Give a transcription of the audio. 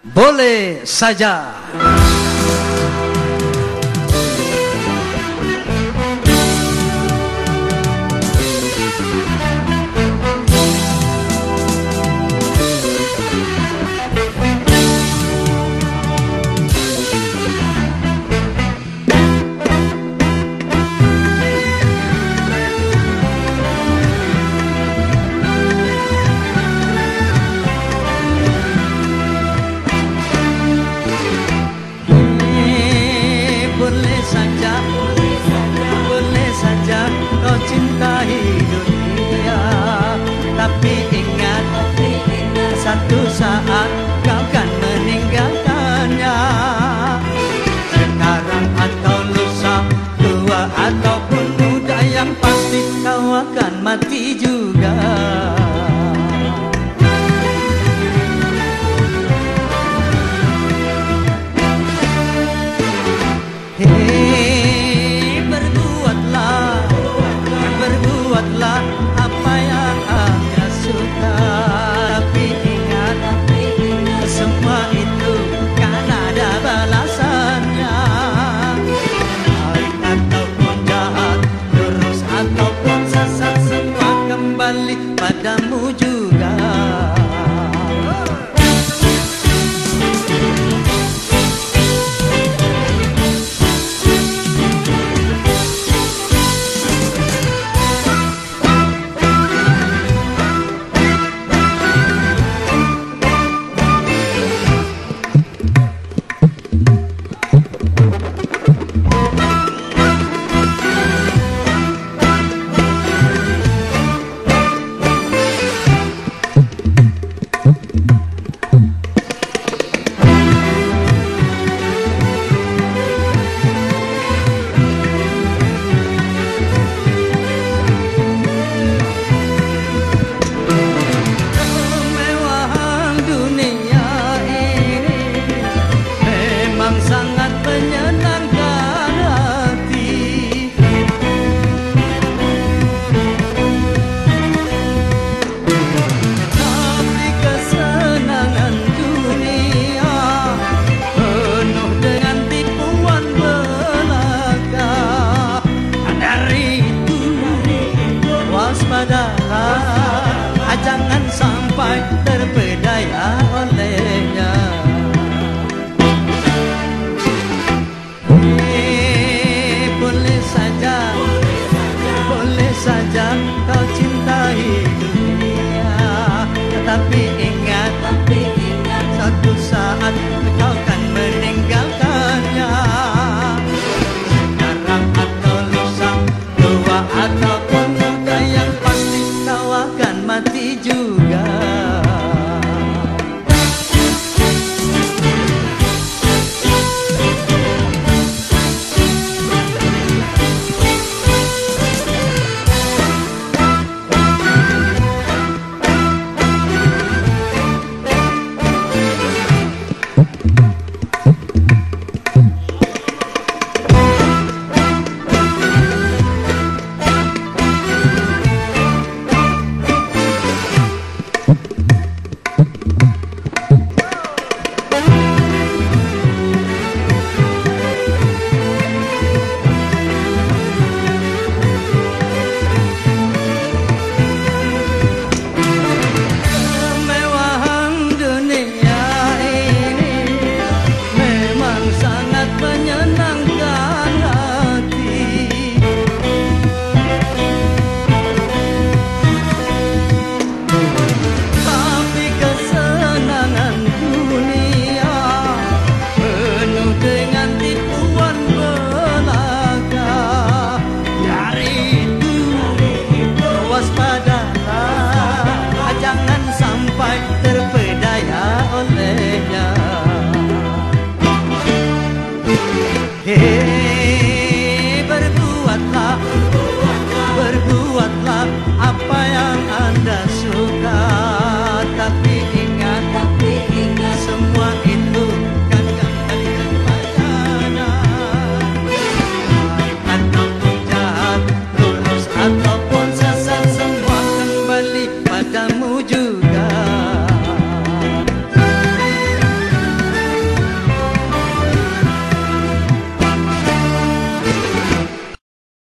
Boleh saja. Kau cintai dunia, tapi ingat satu saat kau kan meninggalkannya. Sekarang atau lusa, tua ataupun muda, yang pasti kau akan mati juga. Buatlah apa yang Anda suka, tapi ingat semua itu kan ada balasannya. Baik ataupun jahat, lurus ataupun sesat, semua kembali padamu juga. Jangan sampai terpedaya olehnya. Boleh saja kau cintai dunia, tapi ingat satu saat kau kan meninggalkannya. Sekarang atau lusa, tua ataupun muda, yang pasti kau akan mati juga. Berbuatlah apa